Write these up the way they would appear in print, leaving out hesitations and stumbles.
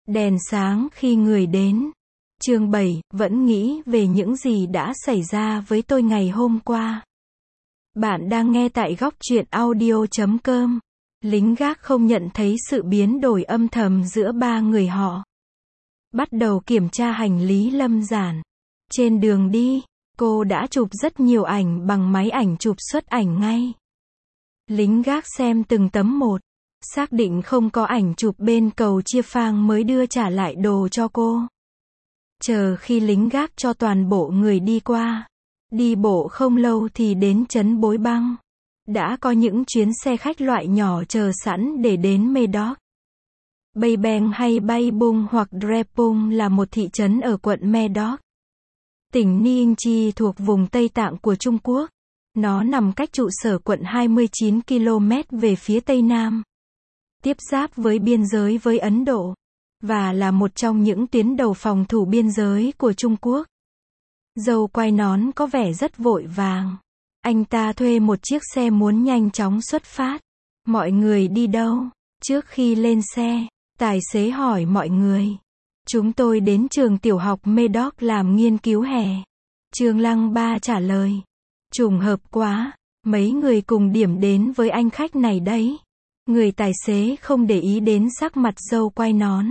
Đèn sáng khi người đến. Chương 7, vẫn nghĩ về những gì đã xảy ra với tôi ngày hôm qua. Bạn đang nghe tại góc truyện audio.com. Lính gác không nhận thấy sự biến đổi âm thầm giữa ba người họ. Bắt đầu kiểm tra hành lý Lâm Giản. Trên đường đi, cô đã chụp rất nhiều ảnh bằng máy ảnh chụp xuất ảnh ngay. Lính gác xem từng tấm một, xác định không có ảnh chụp bên cầu Chia Phang mới đưa trả lại đồ cho cô. Chờ khi lính gác cho toàn bộ người đi qua. Đi bộ không lâu thì đến trấn Bối Băng. Đã có những chuyến xe khách loại nhỏ chờ sẵn để đến Médoc. Bay Beng hay Bay Bung hoặc Drepung là một thị trấn ở quận Médoc. Tỉnh Ningxi thuộc vùng Tây Tạng của Trung Quốc. Nó nằm cách trụ sở quận 29 km về phía Tây Nam. Tiếp giáp với biên giới với Ấn Độ. Và là một trong những tuyến đầu phòng thủ biên giới của Trung Quốc. Dâu quai nón có vẻ rất vội vàng. Anh ta thuê một chiếc xe muốn nhanh chóng xuất phát. Mọi người đi đâu? Trước khi lên xe, tài xế hỏi mọi người. Chúng tôi đến trường tiểu học Médoc làm nghiên cứu hè. Trương Lăng Ba trả lời. Trùng hợp quá, mấy người cùng điểm đến với anh khách này đấy. Người tài xế không để ý đến sắc mặt dâu quai nón.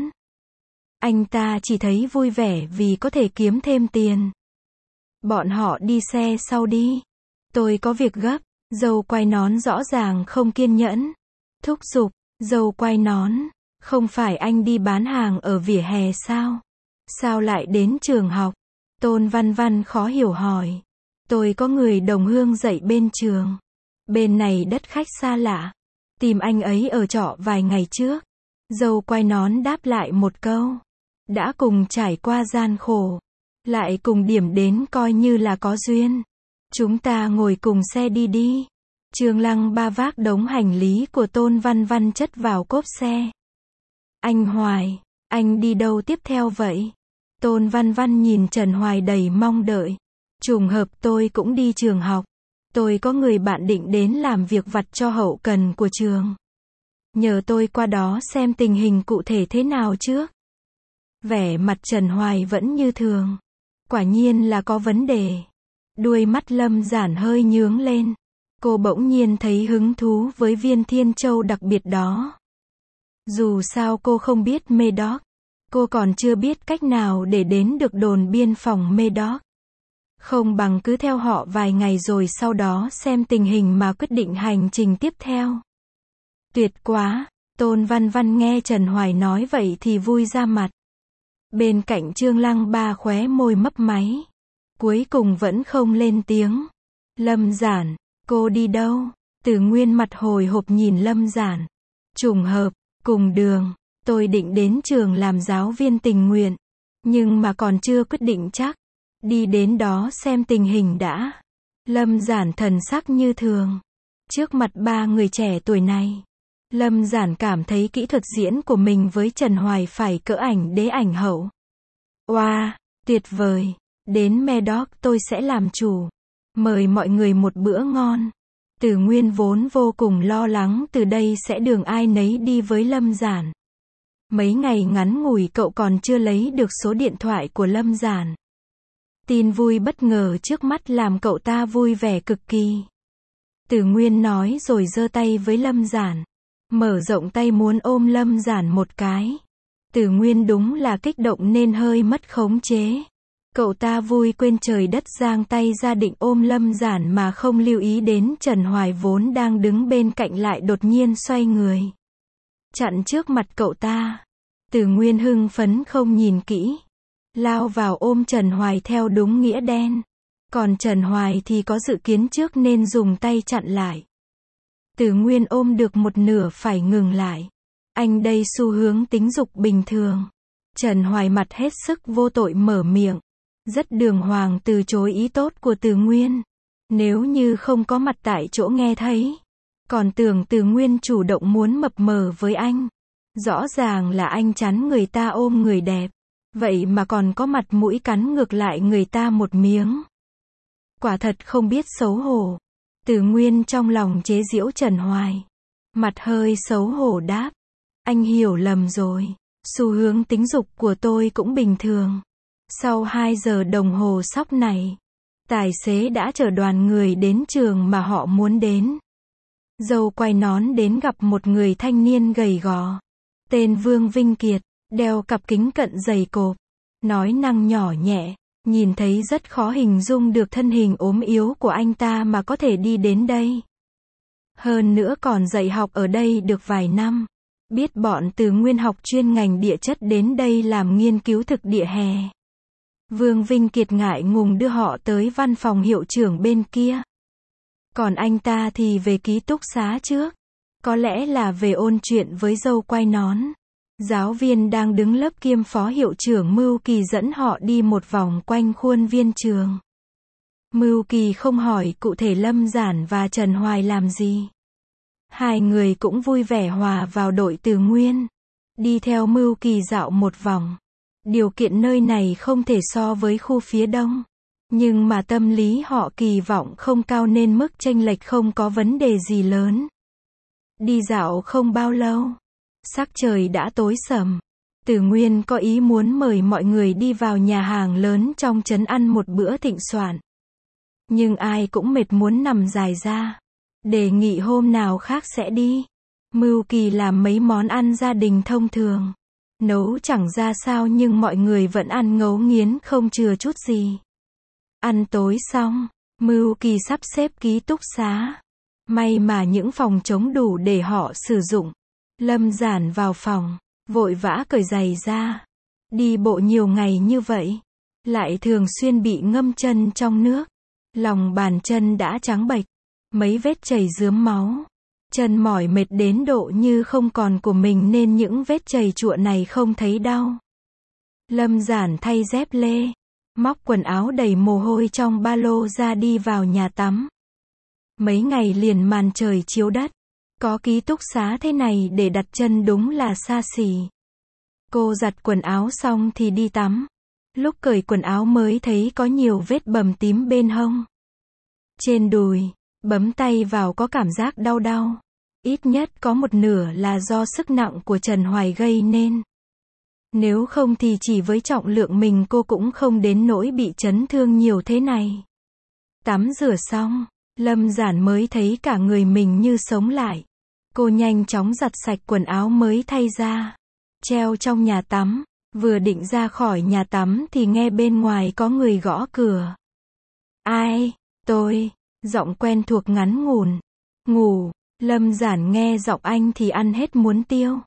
Anh ta chỉ thấy vui vẻ vì có thể kiếm thêm tiền. Bọn họ đi xe sau đi. Tôi có việc gấp. Dâu quai nón rõ ràng không kiên nhẫn. Thúc giục. Dâu quai nón. Không phải anh đi bán hàng ở vỉa hè sao? Sao lại đến trường học? Tôn Văn Văn khó hiểu hỏi. Tôi có người đồng hương dạy bên trường. Bên này đất khách xa lạ. Tìm anh ấy ở trọ vài ngày trước. Dâu quai nón đáp lại một câu. Đã cùng trải qua gian khổ. Lại cùng điểm đến coi như là có duyên. Chúng ta ngồi cùng xe đi đi. Trương Lăng Ba vác đống hành lý của Tôn Văn Văn chất vào cốp xe. Anh Hoài, anh đi đâu tiếp theo vậy? Tôn Văn Văn nhìn Trần Hoài đầy mong đợi. Trùng hợp tôi cũng đi trường học. Tôi có người bạn định đến làm việc vặt cho hậu cần của trường. Nhờ tôi qua đó xem tình hình cụ thể thế nào trước. Vẻ mặt Trần Hoài vẫn như thường. Quả nhiên là có vấn đề. Đuôi mắt Lâm Giản hơi nhướng lên. Cô bỗng nhiên thấy hứng thú với viên thiên châu đặc biệt đó. Dù sao cô không biết Médoc. Cô còn chưa biết cách nào để đến được đồn biên phòng Médoc. Không bằng cứ theo họ vài ngày rồi sau đó xem tình hình mà quyết định hành trình tiếp theo. Tuyệt quá, Tôn Văn Văn nghe Trần Hoài nói vậy thì vui ra mặt. Bên cạnh Trương Lăng Ba khóe môi mấp máy. Cuối cùng vẫn không lên tiếng. Lâm Giản, cô đi đâu? Từ Nguyên mặt hồi hộp nhìn Lâm Giản. Trùng hợp, cùng đường, tôi định đến trường làm giáo viên tình nguyện. Nhưng mà còn chưa quyết định chắc. Đi đến đó xem tình hình đã. Lâm Giản thần sắc như thường. Trước mặt ba người trẻ tuổi này. Lâm Giản cảm thấy kỹ thuật diễn của mình với Trần Hoài phải cỡ ảnh đế ảnh hậu. Oa, tuyệt vời. Đến Médoc tôi sẽ làm chủ. Mời mọi người một bữa ngon. Từ Nguyên vốn vô cùng lo lắng từ đây sẽ đường ai nấy đi với Lâm Giản. Mấy ngày ngắn ngủi cậu còn chưa lấy được số điện thoại của Lâm Giản. Tin vui bất ngờ trước mắt làm cậu ta vui vẻ cực kỳ. Từ Nguyên nói rồi giơ tay với Lâm Giản. Mở rộng tay muốn ôm Lâm Giản một cái. Từ Nguyên đúng là kích động nên hơi mất khống chế. Cậu ta vui quên trời đất giang tay ra định ôm Lâm Giản mà không lưu ý đến Trần Hoài vốn đang đứng bên cạnh lại đột nhiên xoay người. Chặn trước mặt cậu ta. Từ Nguyên hưng phấn không nhìn kỹ. Lao vào ôm Trần Hoài theo đúng nghĩa đen. Còn Trần Hoài thì có dự kiến trước nên dùng tay chặn lại. Từ Nguyên ôm được một nửa phải ngừng lại. Anh đây xu hướng tính dục bình thường. Trần Hoài mặt hết sức vô tội mở miệng. Rất đường hoàng từ chối ý tốt của Từ Nguyên. Nếu như không có mặt tại chỗ nghe thấy. Còn tưởng Từ Nguyên chủ động muốn mập mờ với anh. Rõ ràng là anh chắn người ta ôm người đẹp. Vậy mà còn có mặt mũi cắn ngược lại người ta một miếng. Quả thật không biết xấu hổ. Từ Nguyên trong lòng chế giễu Trần Hoài. Mặt hơi xấu hổ đáp. Anh hiểu lầm rồi. Xu hướng tính dục của tôi cũng bình thường. Sau 2 giờ đồng hồ sóc này, tài xế đã chở đoàn người đến trường mà họ muốn đến. Dâu quay nón đến gặp một người thanh niên gầy gò. Tên Vương Vinh Kiệt, đeo cặp kính cận dày cộp. Nói năng nhỏ nhẹ, nhìn thấy rất khó hình dung được thân hình ốm yếu của anh ta mà có thể đi đến đây. Hơn nữa còn dạy học ở đây được vài năm. Biết bọn từ nguyên học chuyên ngành địa chất đến đây làm nghiên cứu thực địa hè. Vương Vinh Kiệt ngại ngùng đưa họ tới văn phòng hiệu trưởng bên kia. Còn anh ta thì về ký túc xá trước. Có lẽ là về ôn chuyện với dâu quay nón. Giáo viên đang đứng lớp kiêm phó hiệu trưởng Mưu Kỳ dẫn họ đi một vòng quanh khuôn viên trường. Mưu Kỳ không hỏi cụ thể Lâm Giản và Trần Hoài làm gì. Hai người cũng vui vẻ hòa vào đội Từ Nguyên. Đi theo Mưu Kỳ dạo một vòng. Điều kiện nơi này không thể so với khu phía đông. Nhưng mà tâm lý họ kỳ vọng không cao nên mức chênh lệch không có vấn đề gì lớn. Đi dạo không bao lâu, sắc trời đã tối sầm. Từ Nguyên có ý muốn mời mọi người đi vào nhà hàng lớn trong trấn ăn một bữa thịnh soạn. Nhưng ai cũng mệt muốn nằm dài ra. Đề nghị hôm nào khác sẽ đi. Mưu Kỳ làm mấy món ăn gia đình thông thường. Nấu chẳng ra sao nhưng mọi người vẫn ăn ngấu nghiến không chừa chút gì. Ăn tối xong, Mưu Kỳ sắp xếp ký túc xá. May mà những phòng trống đủ để họ sử dụng. Lâm Giản vào phòng, vội vã cởi giày ra. Đi bộ nhiều ngày như vậy, lại thường xuyên bị ngâm chân trong nước. Lòng bàn chân đã trắng bệch, mấy vết chảy rướm máu. Chân mỏi mệt đến độ như không còn của mình nên những vết chảy chụa này không thấy đau. Lâm Giản thay dép lê, móc quần áo đầy mồ hôi trong ba lô ra đi vào nhà tắm. Mấy ngày liền màn trời chiếu đất, có ký túc xá thế này để đặt chân đúng là xa xỉ. Cô giặt quần áo xong thì đi tắm. Lúc cởi quần áo mới thấy có nhiều vết bầm tím bên hông, trên đùi. Bấm tay vào có cảm giác đau đau. Ít nhất có một nửa là do sức nặng của Trần Hoài gây nên. Nếu không thì chỉ với trọng lượng mình cô cũng không đến nỗi bị chấn thương nhiều thế này. Tắm rửa xong, Lâm Giản mới thấy cả người mình như sống lại. Cô nhanh chóng giặt sạch quần áo mới thay ra, treo trong nhà tắm. Vừa định ra khỏi nhà tắm thì nghe bên ngoài có người gõ cửa. Ai? Tôi. Giọng quen thuộc ngắn ngủn. Ngủ. Lâm Giản nghe giọng anh thì ăn hết muốn tiêu.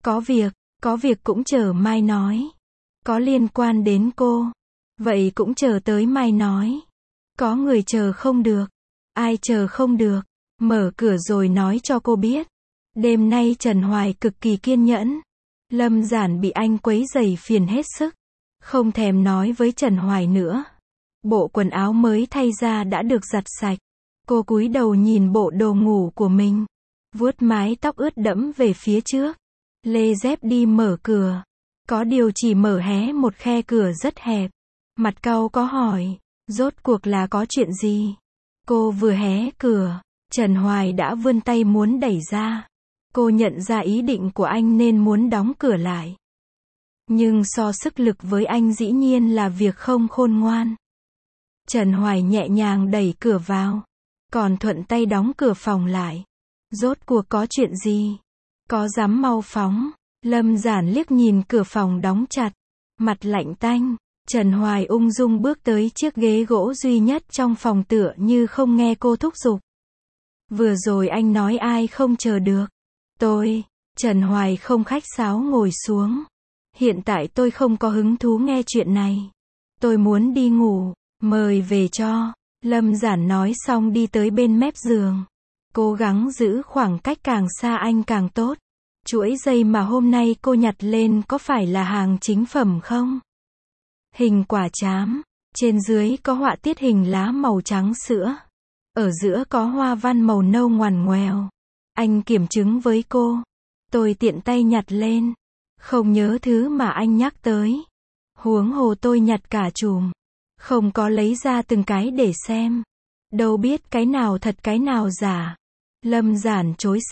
Có việc cũng chờ mai nói. Có liên quan đến cô. Vậy cũng chờ tới mai nói. Có người chờ không được. Ai chờ không được. Mở cửa rồi nói cho cô biết. Đêm nay Trần Hoài cực kỳ kiên nhẫn. Lâm Giản bị anh quấy rầy phiền hết sức. Không thèm nói với Trần Hoài nữa. Bộ quần áo mới thay ra đã được giặt sạch. Cô cúi đầu nhìn bộ đồ ngủ của mình. Vuốt mái tóc ướt đẫm về phía trước. Lê dép đi mở cửa. Có điều chỉ mở hé một khe cửa rất hẹp. Mặt cau có hỏi. Rốt cuộc là có chuyện gì? Cô vừa hé cửa, Trần Hoài đã vươn tay muốn đẩy ra. Cô nhận ra ý định của anh nên muốn đóng cửa lại. Nhưng so sức lực với anh dĩ nhiên là việc không khôn ngoan. Trần Hoài nhẹ nhàng đẩy cửa vào, còn thuận tay đóng cửa phòng lại. Rốt cuộc có chuyện gì? Có dám mau phóng? Lâm Giản liếc nhìn cửa phòng đóng chặt, mặt lạnh tanh. Trần Hoài ung dung bước tới chiếc ghế gỗ duy nhất trong phòng tựa như không nghe cô thúc giục. Vừa rồi anh nói ai không chờ được. Tôi. Trần Hoài không khách sáo ngồi xuống. Hiện tại tôi không có hứng thú nghe chuyện này. Tôi muốn đi ngủ. Mời về cho. Lâm Giản nói xong đi tới bên mép giường. Cố gắng giữ khoảng cách càng xa anh càng tốt. Chuỗi dây mà hôm nay cô nhặt lên có phải là hàng chính phẩm không? Hình quả trám. Trên dưới có họa tiết hình lá màu trắng sữa. Ở giữa có hoa văn màu nâu ngoằn ngoèo. Anh kiểm chứng với cô. Tôi tiện tay nhặt lên. Không nhớ thứ mà anh nhắc tới. Huống hồ tôi nhặt cả chùm. Không có lấy ra từng cái để xem. Đâu biết cái nào thật cái nào giả. Lâm Giản chối sạch.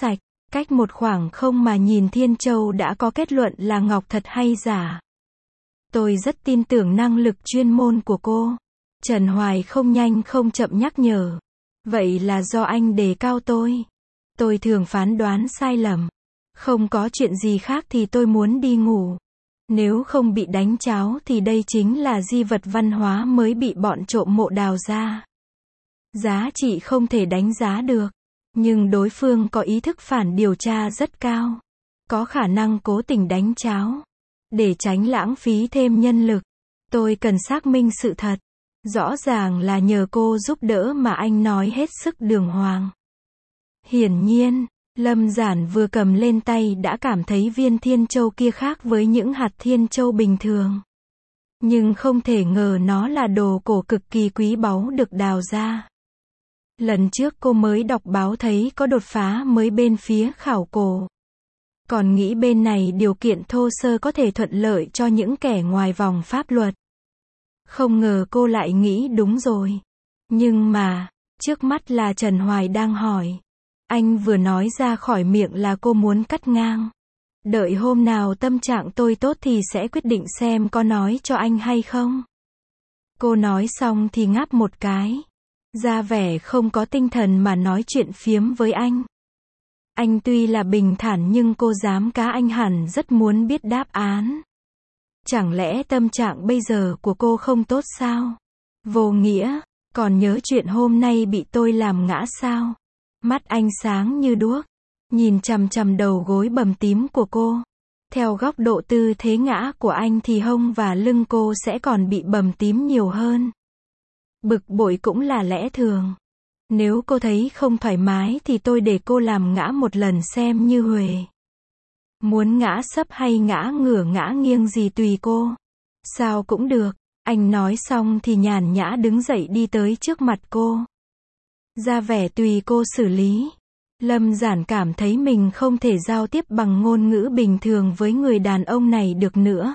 Cách một khoảng không mà nhìn Thiên Châu đã có kết luận là ngọc thật hay giả. Tôi rất tin tưởng năng lực chuyên môn của cô. Trần Hoài không nhanh không chậm nhắc nhở. Vậy là do anh đề cao tôi. Tôi thường phán đoán sai lầm. Không có chuyện gì khác thì tôi muốn đi ngủ. Nếu không bị đánh cháo thì đây chính là di vật văn hóa mới bị bọn trộm mộ đào ra. Giá trị không thể đánh giá được. Nhưng đối phương có ý thức phản điều tra rất cao. Có khả năng cố tình đánh cháo. Để tránh lãng phí thêm nhân lực, tôi cần xác minh sự thật. Rõ ràng là nhờ cô giúp đỡ mà anh nói hết sức đường hoàng. Hiển nhiên, Lâm Giản vừa cầm lên tay đã cảm thấy viên thiên châu kia khác với những hạt thiên châu bình thường. Nhưng không thể ngờ nó là đồ cổ cực kỳ quý báu được đào ra. Lần trước cô mới đọc báo thấy có đột phá mới bên phía khảo cổ. Còn nghĩ bên này điều kiện thô sơ có thể thuận lợi cho những kẻ ngoài vòng pháp luật. Không ngờ cô lại nghĩ đúng rồi. Nhưng mà, trước mắt là Trần Hoài đang hỏi. Anh vừa nói ra khỏi miệng là cô muốn cắt ngang. Đợi hôm nào tâm trạng tôi tốt thì sẽ quyết định xem có nói cho anh hay không. Cô nói xong thì ngáp một cái. Ra vẻ không có tinh thần mà nói chuyện phiếm với anh. Anh tuy là bình thản nhưng cô dám cá anh hẳn rất muốn biết đáp án. Chẳng lẽ tâm trạng bây giờ của cô không tốt sao? Vô nghĩa, còn nhớ chuyện hôm nay bị tôi làm ngã sao? Mắt anh sáng như đuốc, nhìn chằm chằm đầu gối bầm tím của cô. Theo góc độ tư thế ngã của anh thì hông và lưng cô sẽ còn bị bầm tím nhiều hơn. Bực bội cũng là lẽ thường. Nếu cô thấy không thoải mái thì tôi để cô làm ngã một lần xem như huề. Muốn ngã sấp hay ngã ngửa ngã nghiêng gì tùy cô. Sao cũng được. Anh nói xong thì nhàn nhã đứng dậy đi tới trước mặt cô. Ra vẻ tùy cô xử lý. Lâm Giản cảm thấy mình không thể giao tiếp bằng ngôn ngữ bình thường với người đàn ông này được nữa.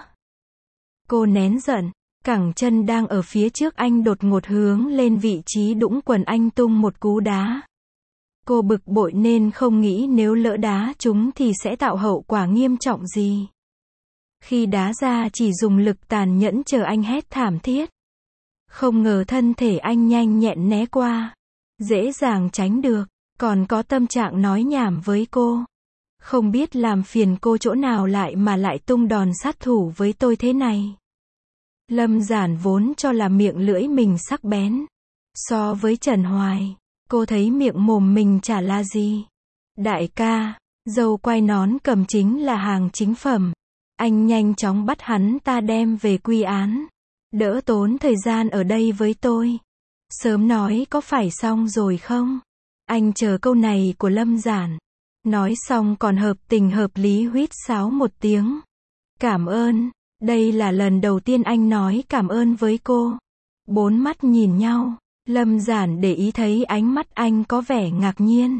Cô nén giận. Cẳng chân đang ở phía trước anh đột ngột hướng lên vị trí đũng quần anh tung một cú đá. Cô bực bội nên không nghĩ nếu lỡ đá trúng thì sẽ tạo hậu quả nghiêm trọng gì. Khi đá ra chỉ dùng lực tàn nhẫn chờ anh hét thảm thiết. Không ngờ thân thể anh nhanh nhẹn né qua. Dễ dàng tránh được, còn có tâm trạng nói nhảm với cô. Không biết làm phiền cô chỗ nào lại mà lại tung đòn sát thủ với tôi thế này. Lâm Giản vốn cho là miệng lưỡi mình sắc bén. So với Trần Hoài, cô thấy miệng mồm mình chả là gì. Đại ca, dâu quai nón cầm chính là hàng chính phẩm. Anh nhanh chóng bắt hắn ta đem về quy án. Đỡ tốn thời gian ở đây với tôi. Sớm nói có phải xong rồi không? Anh chờ câu này của Lâm Giản. Nói xong còn hợp tình hợp lý huýt sáo một tiếng. Cảm ơn. Đây là lần đầu tiên anh nói cảm ơn với cô. Bốn mắt nhìn nhau. Lâm Giản để ý thấy ánh mắt anh có vẻ ngạc nhiên.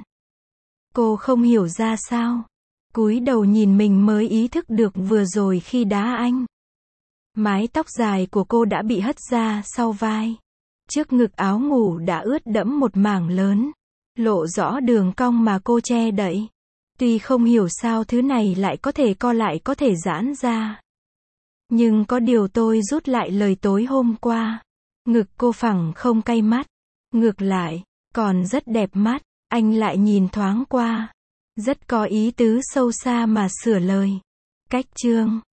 Cô không hiểu ra sao. Cúi đầu nhìn mình mới ý thức được vừa rồi khi đá anh. Mái tóc dài của cô đã bị hất ra sau vai. Trước ngực áo ngủ đã ướt đẫm một mảng lớn. Lộ rõ đường cong mà cô che đậy. Tuy không hiểu sao thứ này lại có thể co lại có thể giãn ra. Nhưng có điều tôi rút lại lời tối hôm qua. Ngực cô phẳng không cay mắt. Ngược lại, còn rất đẹp mắt. Anh lại nhìn thoáng qua. Rất có ý tứ sâu xa mà sửa lời. Cách chương